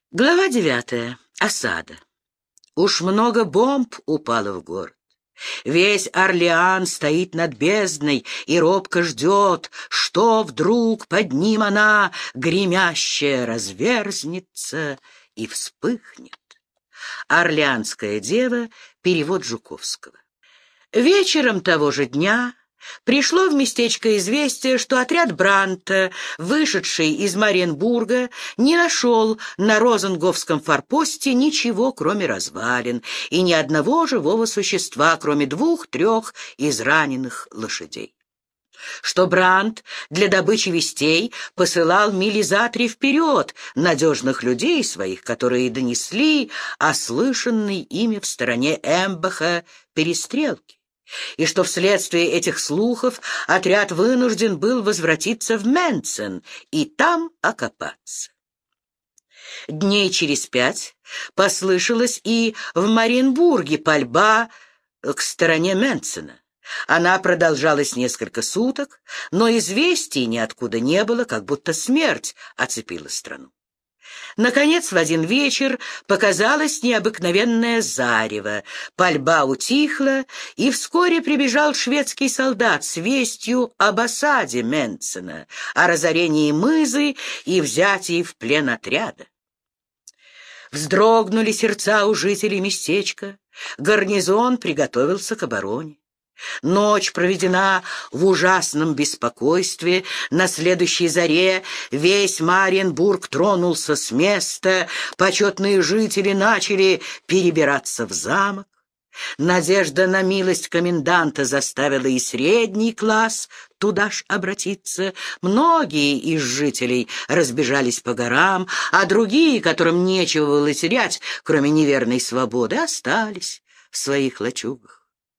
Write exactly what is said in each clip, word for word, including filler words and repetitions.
Глава девятая. Осада. Уж много бомб упало в город. Весь Орлеан стоит над бездной и робко ждет, что вдруг под ним она, гремящая, разверзнется и вспыхнет. Орлеанская дева. Перевод Жуковского. Вечером того же дня пришло в местечко известие, что отряд Бранта, вышедший из Мариенбурга, не нашел на Розенговском форпосте ничего, кроме развалин, и ни одного живого существа, кроме двух-трех израненных лошадей. Что Брант для добычи вестей посылал мили за три вперед надежных людей своих, которые донесли о слышанной ими в стороне Эмбаха перестрелке, и что вследствие этих слухов отряд вынужден был возвратиться в Менцен и там окопаться. Дней через пять послышалась и в Мариенбурге пальба к стороне Менцена. Она продолжалась несколько суток, но известий ниоткуда не было, как будто смерть оцепила страну. Наконец, в один вечер показалось необыкновенное зарево, пальба утихла, и вскоре прибежал шведский солдат с вестью об осаде Менцена, о разорении Мызы и взятии в плен отряда. Вздрогнули сердца у жителей местечка, гарнизон приготовился к обороне. Ночь проведена в ужасном беспокойстве. На следующей заре весь Мариенбург тронулся с места, почетные жители начали перебираться в замок. Надежда на милость коменданта заставила и средний класс туда ж обратиться. Многие из жителей разбежались по горам, а другие, которым нечего было терять, кроме неверной свободы, остались в своих лачугах.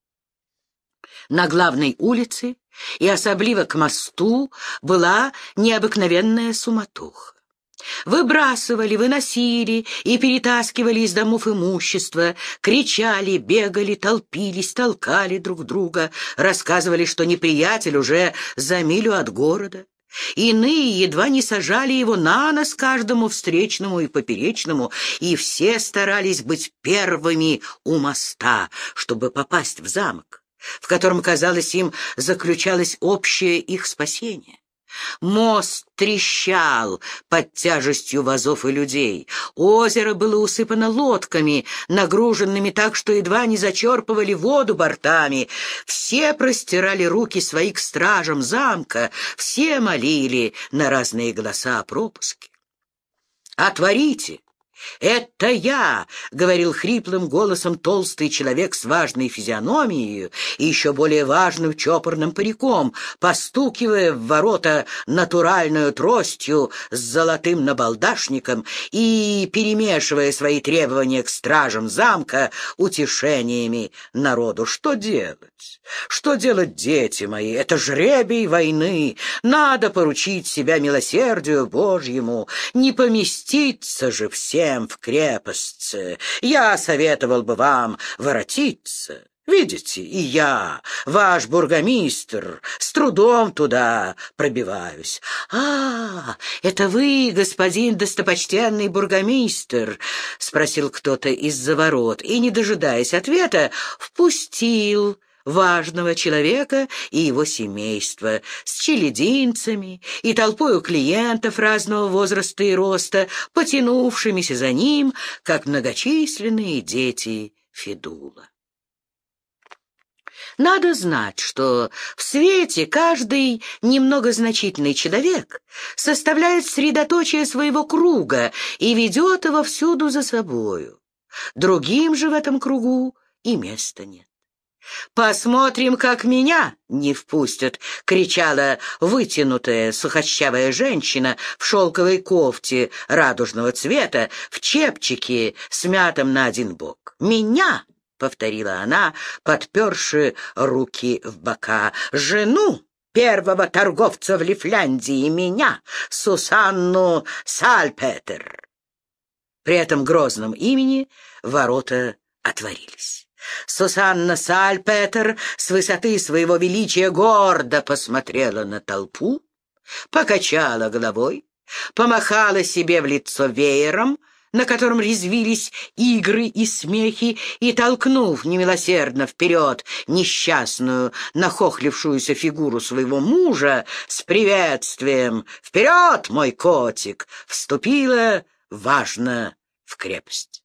На главной улице и особливо к мосту была необыкновенная суматоха. Выбрасывали, выносили и перетаскивали из домов имущество, кричали, бегали, толпились, толкали друг друга, рассказывали, что неприятель уже за милю от города. Иные едва не сажали его на нос каждому встречному и поперечному, и все старались быть первыми у моста, чтобы попасть в замок, в котором, казалось им, заключалось общее их спасение. Мост трещал под тяжестью вазов и людей. Озеро было усыпано лодками, нагруженными так, что едва не зачерпывали воду бортами. Все простирали руки свои к стражам замка, все молили на разные голоса о пропуске. «Отворите! «Это я!» — говорил хриплым голосом толстый человек с важной физиономией и еще более важным чопорным париком, постукивая в ворота натуральную тростью с золотым набалдашником и перемешивая свои требования к стражам замка утешениями народу. «Что делать? Что делать, дети мои? Это жребий войны. Надо поручить себя милосердию Божьему. Не поместиться же всем в крепость. Я советовал бы вам воротиться. Видите, и я, ваш бургомистр, с трудом туда пробиваюсь». «А, это вы, господин достопочтенный бургомистр?» — спросил кто-то из-за ворот, и, не дожидаясь ответа, впустил важного человека и его семейство с челядинцами и толпою клиентов разного возраста и роста, потянувшимися за ним, как многочисленные дети Федула. Надо знать, что в свете каждый немного значительный человек составляет средоточие своего круга и ведет его всюду за собою. Другим же в этом кругу и места нет. «Посмотрим, как меня не впустят!» — кричала вытянутая сухощавая женщина в шелковой кофте радужного цвета, в чепчике, смятом на один бок. «Меня!» — повторила она, подперши руки в бока. «Жену первого торговца в Лифляндии, меня, Сусанну Сальпетер!» При этом грозном имени ворота отворились. Сусанна Сальпетер с высоты своего величия гордо посмотрела на толпу, покачала головой, помахала себе в лицо веером, на котором резвились игры и смехи, и, толкнув немилосердно вперед несчастную, нахохлившуюся фигуру своего мужа с приветствием «Вперед, мой котик!», вступила важно в крепость.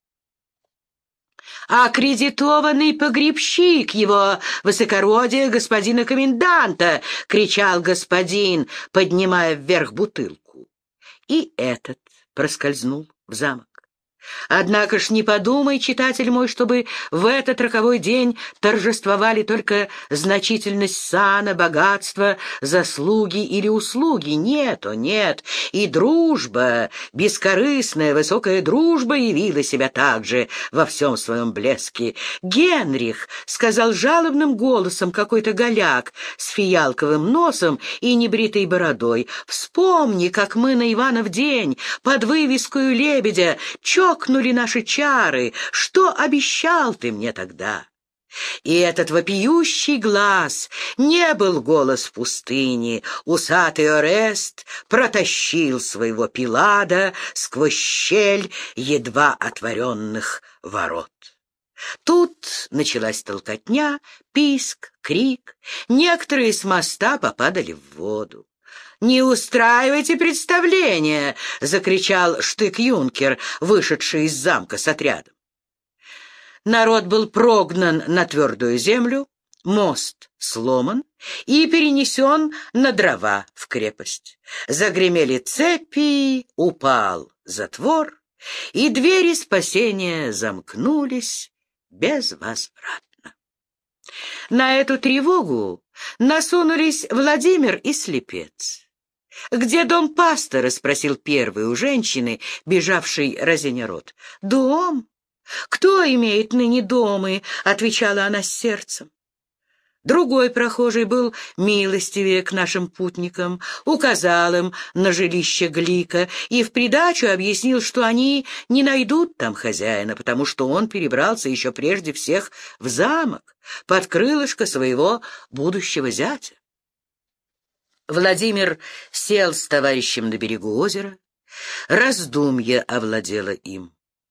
«Аккредитованный погребщик его высокородия господина коменданта!» — кричал господин, поднимая вверх бутылку. И этот проскользнул в замок. Однако ж не подумай, читатель мой, чтобы в этот роковой день торжествовали только значительность сана, богатства, заслуги или услуги. Нет, о нет, и дружба, бескорыстная, высокая дружба явила себя также во всем своем блеске. «Генрих», — сказал жалобным голосом какой-то голяк с фиалковым носом и небритой бородой, — «вспомни, как мы на Иванов день под вывескою лебедя чокнули наши чары, что обещал ты мне тогда?» И этот вопиющий глаз не был голос в пустыне. Усатый Орест протащил своего Пилада сквозь щель едва отворенных ворот. Тут началась толкотня, писк, крик. Некоторые с моста попадали в воду. «Не устраивайте представления!» — закричал штык-юнкер, вышедший из замка с отрядом. Народ был прогнан на твердую землю, мост сломан и перенесен на дрова в крепость. Загремели цепи, упал затвор, и двери спасения замкнулись безвозвратно. На эту тревогу насунулись Владимир и слепец. «Где дом пастора?» — спросил первый у женщины, бежавшей разиня рот. «Дом? Кто имеет ныне домы?» — отвечала она с сердцем. Другой прохожий был милостивее к нашим путникам, указал им на жилище Глика и в придачу объяснил, что они не найдут там хозяина, потому что он перебрался еще прежде всех в замок под крылышко своего будущего зятя. Владимир сел с товарищем на берегу озера. Раздумье овладело им.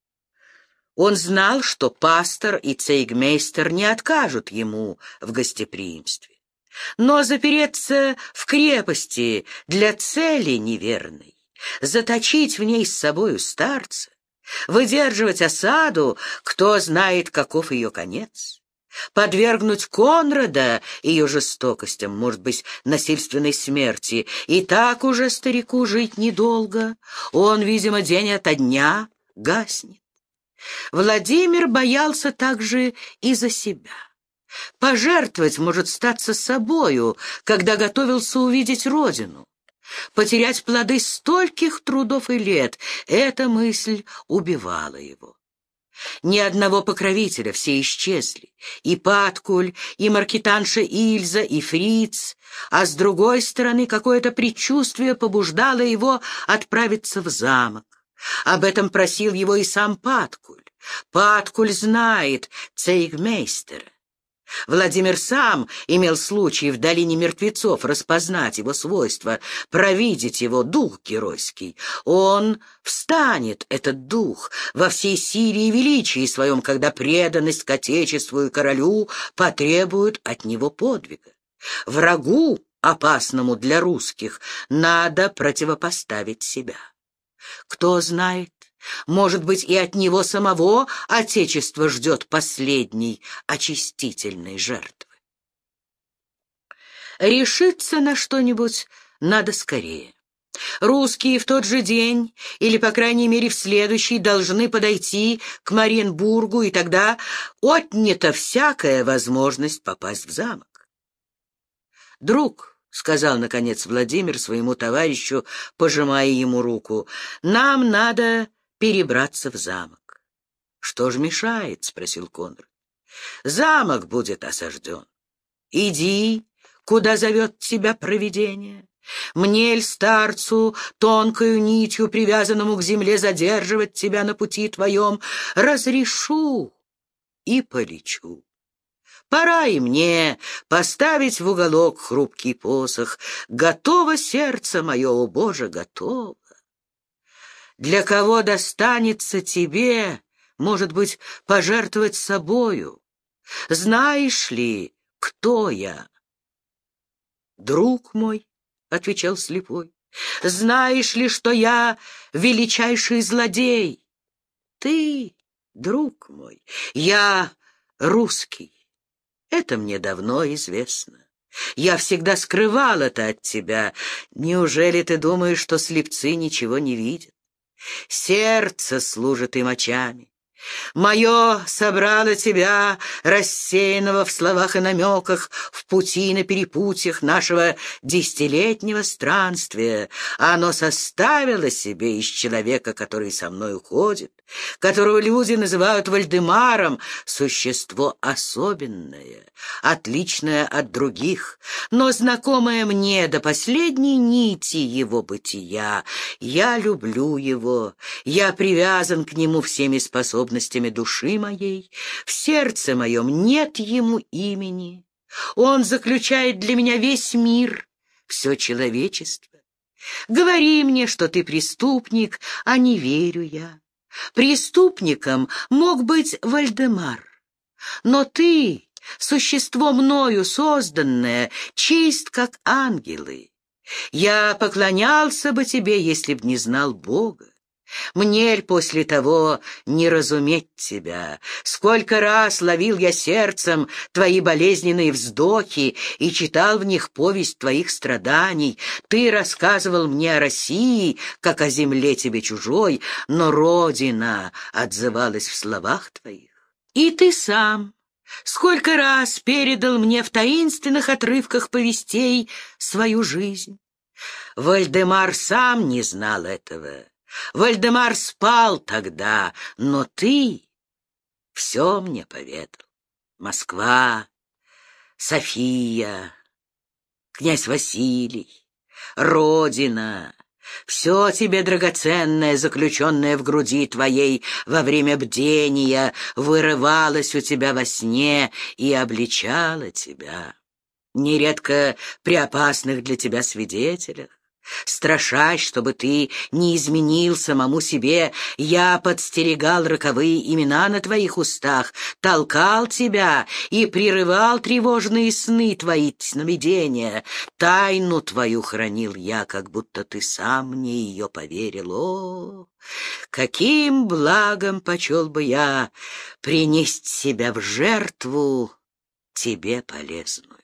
Он знал, что пастор и цейгмейстер не откажут ему в гостеприимстве. Но запереться в крепости для цели неверной, заточить в ней с собою старца, выдерживать осаду, кто знает, каков ее конец, подвергнуть Конрада ее жестокостям, может быть, насильственной смерти, и так уже старику жить недолго, он, видимо, день ото дня гаснет. Владимир боялся также и за себя. Пожертвовать может статься собою, когда готовился увидеть родину. Потерять плоды стольких трудов и лет — эта мысль убивала его. Ни одного покровителя, все исчезли. И Паткуль, и маркетанша Ильза, и Фриц. А с другой стороны, какое-то предчувствие побуждало его отправиться в замок. Об этом просил его и сам Паткуль. Паткуль знает цейгмейстера. Владимир сам имел случай в долине мертвецов распознать его свойства, провидеть его дух геройский. Он встанет, этот дух, во всей силе и величии своем, когда преданность к отечеству и королю потребует от него подвига. Врагу, опасному для русских, надо противопоставить себя. Кто знает, может быть, и от него самого отечество ждет последней очистительной жертвы. Решиться на что-нибудь надо скорее. Русские в тот же день, или, по крайней мере, в следующий, должны подойти к Мариенбургу, и тогда отнята всякая возможность попасть в замок. «Друг», — сказал, наконец, Владимир своему товарищу, пожимая ему руку, — «нам надо перебраться в замок». «Что ж мешает?» — спросил Конрад. «Замок будет осажден. Иди, куда зовет тебя провидение. Мне ль, старцу, тонкою нитью, привязанному к земле, задерживать тебя на пути твоем? Разрешу и полечу. Пора и мне поставить в уголок хрупкий посох. Готово сердце мое, о Боже, готово. Для кого достанется тебе, может быть, пожертвовать собою? Знаешь ли, кто я? Друг мой, — отвечал слепой, — знаешь ли, что я величайший злодей? Ты, друг мой, я русский. Это мне давно известно. Я всегда скрывал это от тебя. Неужели ты думаешь, что слепцы ничего не видят? Сердце служит им очами. Мое собрало тебя, рассеянного в словах и намеках, в пути и на перепутьях нашего десятилетнего странствия. Оно составило себе из человека, который со мной уходит, которого люди называют Вальдемаром, существо особенное, отличное от других, но знакомое мне до последней нити его бытия. Я люблю его, я привязан к нему всеми способностями души моей, в сердце моем нет ему имени. Он заключает для меня весь мир, все человечество. Говори мне, что ты преступник, а не верю я. Преступником мог быть Вальдемар, но ты, существо мною созданное, чист, как ангелы. Я поклонялся бы тебе, если б не знал Бога. Мне ль после того не разуметь тебя? Сколько раз ловил я сердцем твои болезненные вздохи и читал в них повесть твоих страданий. Ты рассказывал мне о России, как о земле тебе чужой, но Родина отзывалась в словах твоих. И ты сам сколько раз передал мне в таинственных отрывках повестей свою жизнь. Вальдемар сам не знал этого. Вальдемар спал тогда, но ты все мне поведал. Москва, София, князь Василий, Родина, все тебе драгоценное, заключенное в груди твоей во время бдения, вырывалось у тебя во сне и обличало тебя. Нередко при опасных для тебя свидетелях. Страшась, чтобы ты не изменил самому себе, я подстерегал роковые имена на твоих устах, толкал тебя и прерывал тревожные сны твои сновидения. Тайну твою хранил я, как будто ты сам мне ее поверил. О, каким благом почел бы я принести себя в жертву тебе полезную.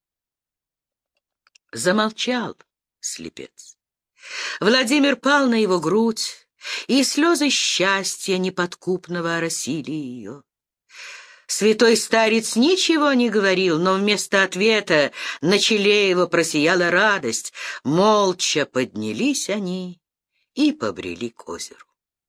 Замолчал слепец. Владимир пал на его грудь, и слезы счастья неподкупного оросили ее. Святой старец ничего не говорил, но вместо ответа на челе его просияла радость. Молча поднялись они и побрели к озеру.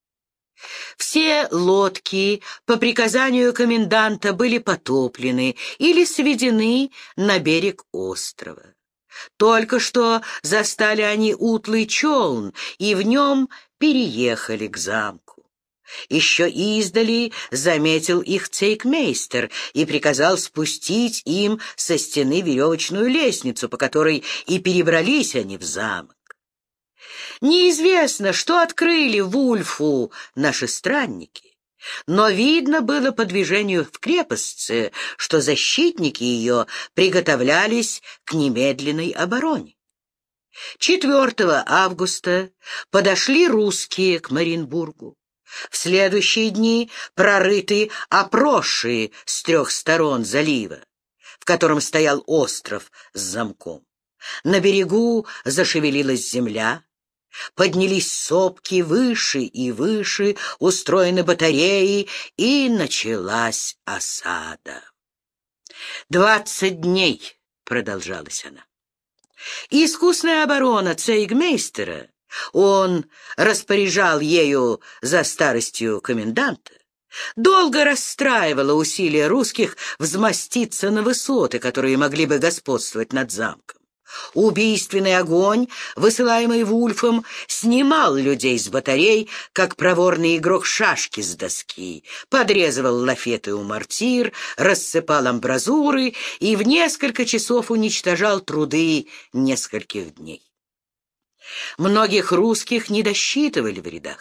Все лодки по приказанию коменданта были потоплены или сведены на берег острова. Только что застали они утлый челн, и в нем переехали к замку. Еще издали заметил их цейхмейстер и приказал спустить им со стены веревочную лестницу, по которой и перебрались они в замок. Неизвестно, что открыли Вульфу наши странники, но видно было по движению в крепостце, что защитники ее приготовлялись к немедленной обороне. четвёртого августа подошли русские к Маринбургу. В следующие дни прорыты опроши с трех сторон залива, в котором стоял остров с замком. На берегу зашевелилась земля. Поднялись сопки выше и выше, устроены батареи, и началась осада. Двадцать дней продолжалась она. Искусная оборона цейхмейстера, он распоряжал ею за старостью коменданта, долго расстраивала усилия русских взмоститься на высоты, которые могли бы господствовать над замком. Убийственный огонь, высылаемый Вульфом, снимал людей с батарей, как проворный игрок шашки с доски, подрезывал лафеты у мортир, рассыпал амбразуры и в несколько часов уничтожал труды нескольких дней. Многих русских не досчитывали в рядах.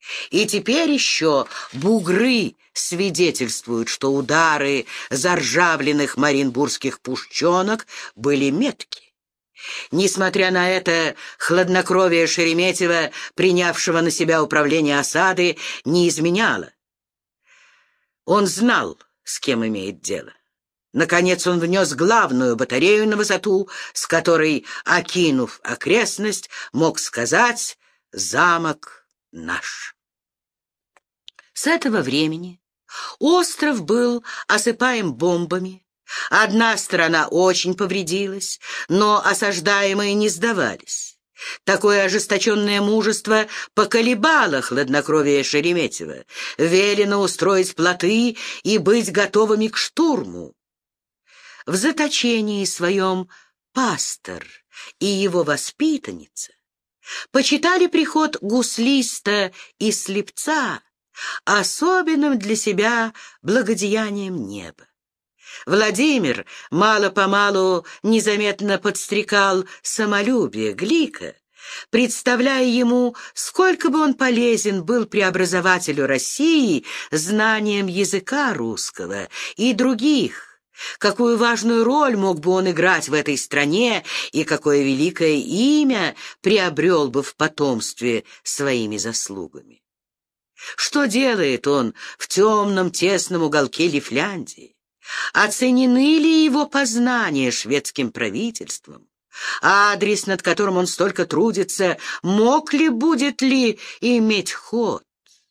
И теперь еще бугры свидетельствуют, что удары заржавленных маринбургских пушченок были метки. Несмотря на это, хладнокровие Шереметьева, принявшего на себя управление осады, не изменяло. Он знал, с кем имеет дело. Наконец он внес главную батарею на высоту, с которой, окинув окрестность, мог сказать: «Замок наш». С этого времени остров был осыпаем бомбами. Одна сторона очень повредилась, но осаждаемые не сдавались. Такое ожесточенное мужество поколебало хладнокровие Шереметьева. Велено устроить плоты и быть готовыми к штурму. В заточении своем пастор и его воспитанница почитали приход гуслиста и слепца особенным для себя благодеянием неба. Владимир мало-помалу незаметно подстрекал самолюбие Глика, представляя ему, сколько бы он полезен был преобразователю России знанием языка русского и других, какую важную роль мог бы он играть в этой стране и какое великое имя приобрел бы в потомстве своими заслугами. Что делает он в темном тесном уголке Лифляндии? Оценены ли его познания шведским правительством? Адрес, над которым он столько трудится, мог ли, будет ли иметь ход?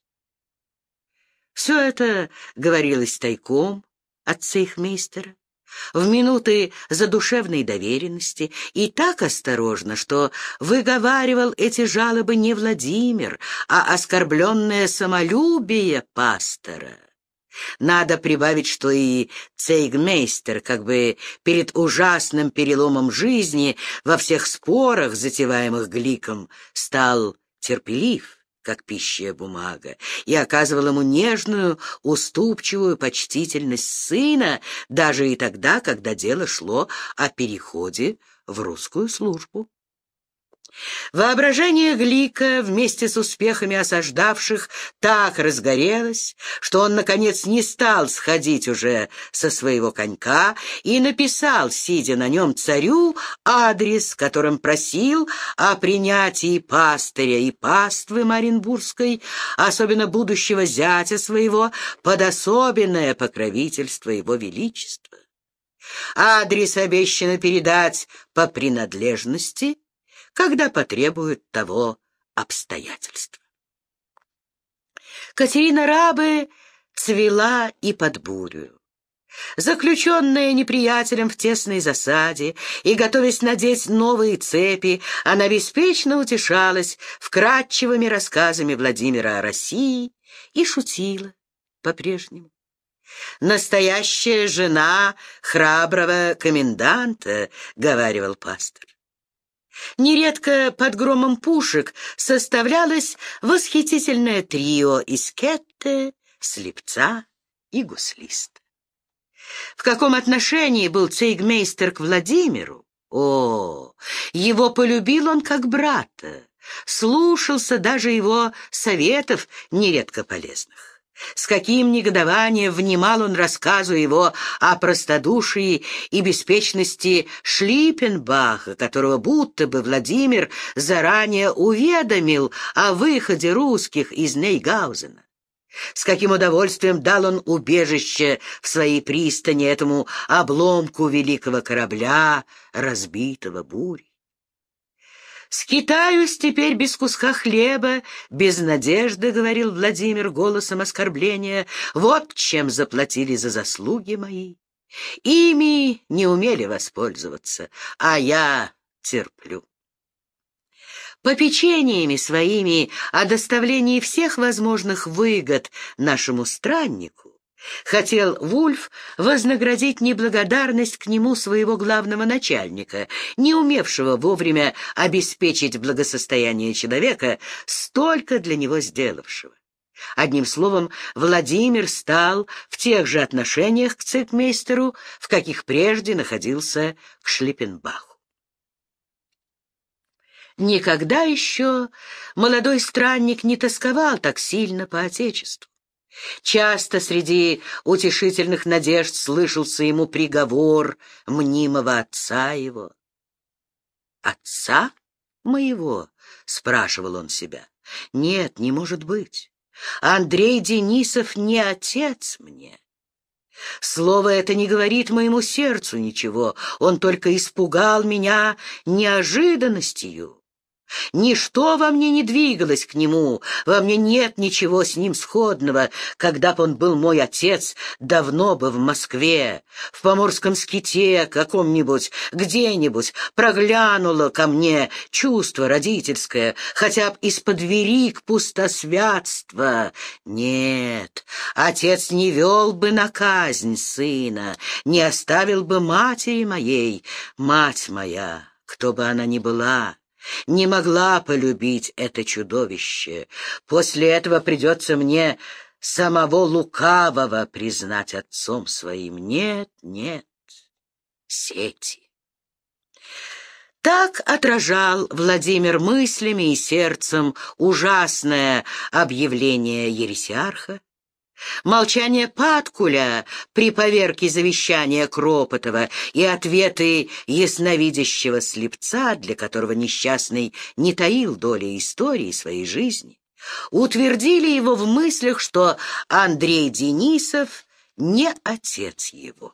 Все это говорилось тайком от цейхмейстера, в минуты задушевной доверенности, и так осторожно, что выговаривал эти жалобы не Владимир, а оскорбленное самолюбие пастора. Надо прибавить, что и цейхмейстер, как бы перед ужасным переломом жизни, во всех спорах, затеваемых Гликом, стал терпелив, как пищая бумага, и оказывал ему нежную, уступчивую почтительность сына, даже и тогда, когда дело шло о переходе в русскую службу. Воображение Глика вместе с успехами осаждавших так разгорелось, что он, наконец, не стал сходить уже со своего конька и написал, сидя на нем, царю адрес, которым просил о принятии пастыря и паствы Маринбургской, особенно будущего зятя своего, под особенное покровительство его величества. Адрес обещано передать по принадлежности, когда потребуют того обстоятельства. Катерина Рабы цвела и под бурю. Заключенная неприятелем в тесной засаде и готовясь надеть новые цепи, она беспечно утешалась вкратчивыми рассказами Владимира о России и шутила по-прежнему. «Настоящая жена храброго коменданта», — говаривал пастор. Нередко под громом пушек составлялось восхитительное трио из Кетте, слепца и гуслиста. В каком отношении был цейхмейстер к Владимиру? О, его полюбил он как брата, слушался даже его советов, нередко полезных. С каким негодованием внимал он рассказу его о простодушии и беспечности Шлиппенбаха, которого будто бы Владимир заранее уведомил о выходе русских из Нейгаузена. С каким удовольствием дал он убежище в своей пристани этому обломку великого корабля, разбитого бурей. «Скитаюсь теперь без куска хлеба, без надежды», — говорил Владимир голосом оскорбления. «Вот чем заплатили за заслуги мои. Ими не умели воспользоваться, а я терплю». Попечениями своими о доставлении всех возможных выгод нашему страннику хотел Вульф вознаградить неблагодарность к нему своего главного начальника, не умевшего вовремя обеспечить благосостояние человека, столько для него сделавшего. Одним словом, Владимир стал в тех же отношениях к цейхмейстеру, в каких прежде находился к Шлиппенбаху. Никогда еще молодой странник не тосковал так сильно по Отечеству. Часто среди утешительных надежд слышался ему приговор мнимого отца его. «Отца моего?» — спрашивал он себя. «Нет, не может быть. Андрей Денисов не отец мне. Слово это не говорит моему сердцу ничего, он только испугал меня неожиданностью. Ничто во мне не двигалось к нему, во мне нет ничего с ним сходного. Когда б он был мой отец, давно бы в Москве, в поморском ските каком-нибудь, где-нибудь проглянуло ко мне чувство родительское, хотя б из-под верик пустосвятства. Нет, отец не вел бы на казнь сына, не оставил бы матери моей. Мать моя, кто бы она ни была, не могла полюбить это чудовище. После этого придется мне самого лукавого признать отцом своим. Нет, нет, сети. Так отражал Владимир мыслями и сердцем ужасное объявление ересиарха. Молчание Паткуля при поверке завещания Кропотова и ответы ясновидящего слепца, для которого несчастный не таил доли истории своей жизни, утвердили его в мыслях, что Андрей Денисов не отец его.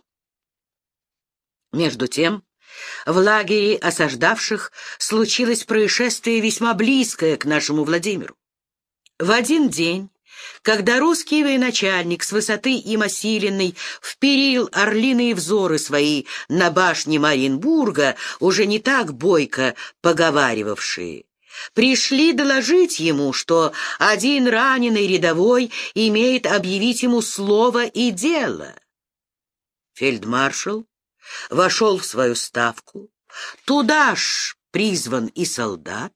Между тем, в лагере осаждавших случилось происшествие весьма близкое к нашему Владимиру. В один день, когда русский военачальник с высоты им осиленной вперил орлиные взоры свои на башни Мариенбурга, уже не так бойко поговаривавшие, пришли доложить ему, что один раненый рядовой имеет объявить ему слово и дело. Фельдмаршал вошел в свою ставку, туда ж призван и солдат.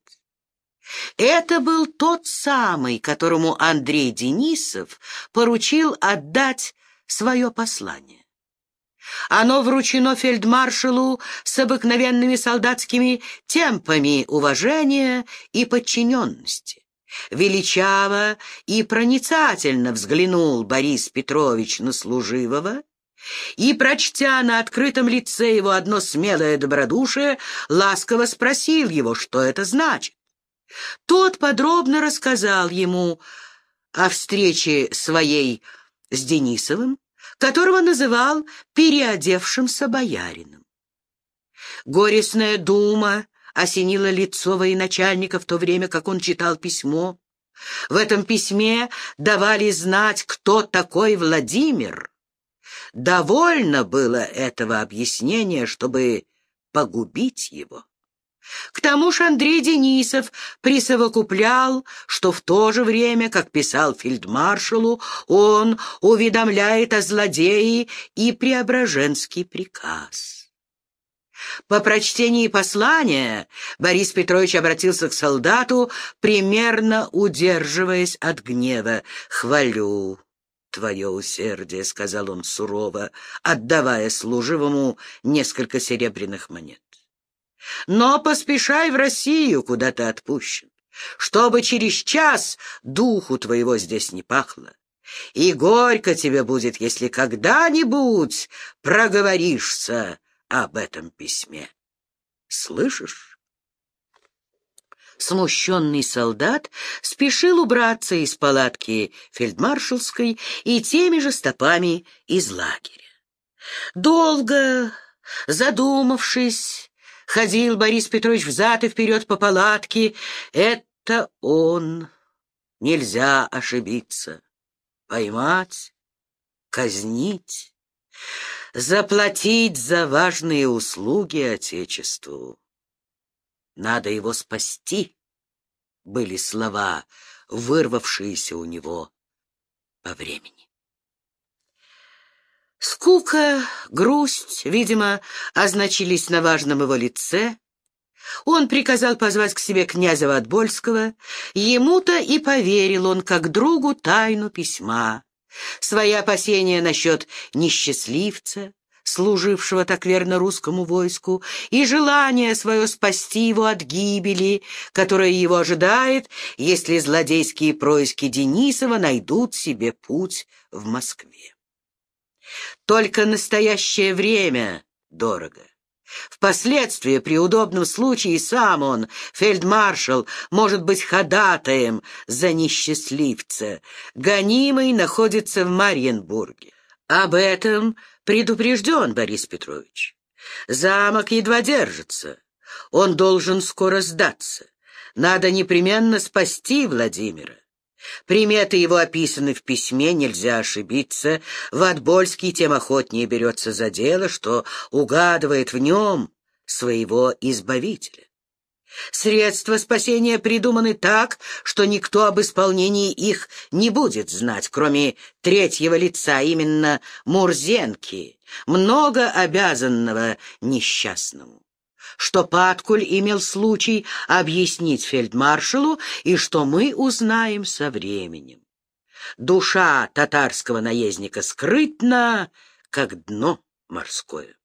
Это был тот самый, которому Андрей Денисов поручил отдать свое послание. Оно вручено фельдмаршалу с обыкновенными солдатскими темпами уважения и подчиненности. Величаво и проницательно взглянул Борис Петрович на служивого и, прочтя на открытом лице его одно смелое добродушие, ласково спросил его, что это значит. Тот подробно рассказал ему о встрече своей с Денисовым, которого называл переодевшимся боярином. Горестная дума осенила лицо военачальника в то время, как он читал письмо. В этом письме давали знать, кто такой Владимир. Довольно было этого объяснения, чтобы погубить его. К тому же Андрей Денисов присовокуплял, что в то же время, как писал фельдмаршалу, он уведомляет о злодее и Преображенский приказ. По прочтении послания Борис Петрович обратился к солдату, примерно удерживаясь от гнева. «Хвалю твое усердие», — сказал он сурово, отдавая служивому несколько серебряных монет. «Но поспешай в Россию, куда ты отпущен, чтобы через час духу твоего здесь не пахло. И горько тебе будет, если когда-нибудь проговоришься об этом письме. Слышишь?» Смущенный солдат спешил убраться из палатки фельдмаршалской и теми же стопами из лагеря. Долго задумавшись, ходил Борис Петрович взад и вперед по палатке. Это он. Нельзя ошибиться. Поймать, казнить, заплатить за важные услуги Отечеству. Надо его спасти, были слова, вырвавшиеся у него по времени. Скука, грусть, видимо, означились на важном его лице. Он приказал позвать к себе князя Ватбольского. Ему-то и поверил он, как другу, тайну письма. Свои опасения насчет несчастливца, служившего так верно русскому войску, и желание свое спасти его от гибели, которая его ожидает, если злодейские происки Денисова найдут себе путь в Москве. Только настоящее время дорого. Впоследствии, при удобном случае, сам он, фельдмаршал, может быть ходатаем за несчастливца. Гонимый находится в Марьенбурге. Об этом предупрежден Борис Петрович. Замок едва держится. Он должен скоро сдаться. Надо непременно спасти Владимира. Приметы его описаны в письме, нельзя ошибиться. Ватбольский тем охотнее берется за дело, что угадывает в нем своего избавителя. Средства спасения придуманы так, что никто об исполнении их не будет знать, кроме третьего лица, именно Мурзенки, много обязанного несчастному. Что Паткуль имел случай объяснить фельдмаршалу и что мы узнаем со временем. Душа татарского наездника скрытна, как дно морское.